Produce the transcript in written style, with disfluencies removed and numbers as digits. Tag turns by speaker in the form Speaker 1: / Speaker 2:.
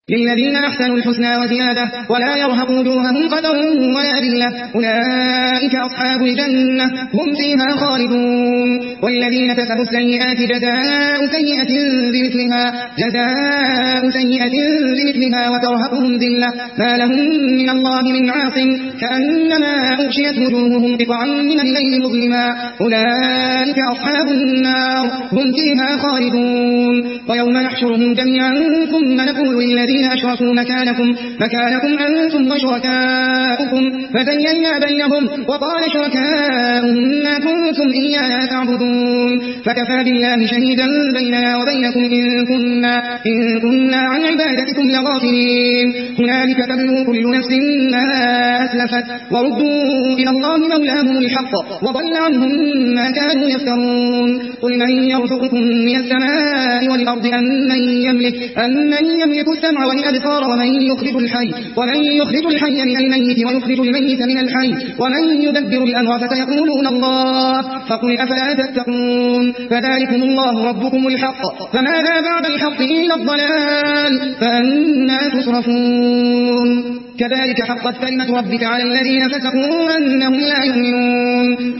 Speaker 1: للذين أحسنوا الحسنى وزيادة ولا يرهق وجوههم قدر ولا ذلة أولئك أصحاب الجنة هم فيها خالدون والذين كسبوا السيئات جزاء سيئة بمثلها وترهقهم ذلة ما لهم من الله من عاصم كأنما أغشيت وجوههم قطعا من الليل مظلما أولئك أصحاب النار هم فيها خالدون ويوم نحشرهم جميعا ثم نقول للذين أشركوا مكانكم أنتم وشركاؤكم فزينا بينهم وقال شركاؤهم ما كنتم إيانا تعبدون فكفى بالله شهيدا بيننا وبينكم إن كنا عن عبادتكم لغافلين هنالك تبلو كل نفس ما أسلفت وردوا إلى الله مولاهم الحق وضل عنهم ما كانوا يفترون قل من يرزقكم من السماء والأرض أمن يملك السمع والأبصار ومن يخرج الحي من الميت ويخرج الميت من الحي ومن يدبر الأمر فسيقولون الله فقل أفلا تتقون فذلكم الله ربكم الحق فماذا بعد الحق إلا الضلال فأنا تصرفون كذلك حقت كلمة ربك على الذين فسقوا أنهم لا يؤمنون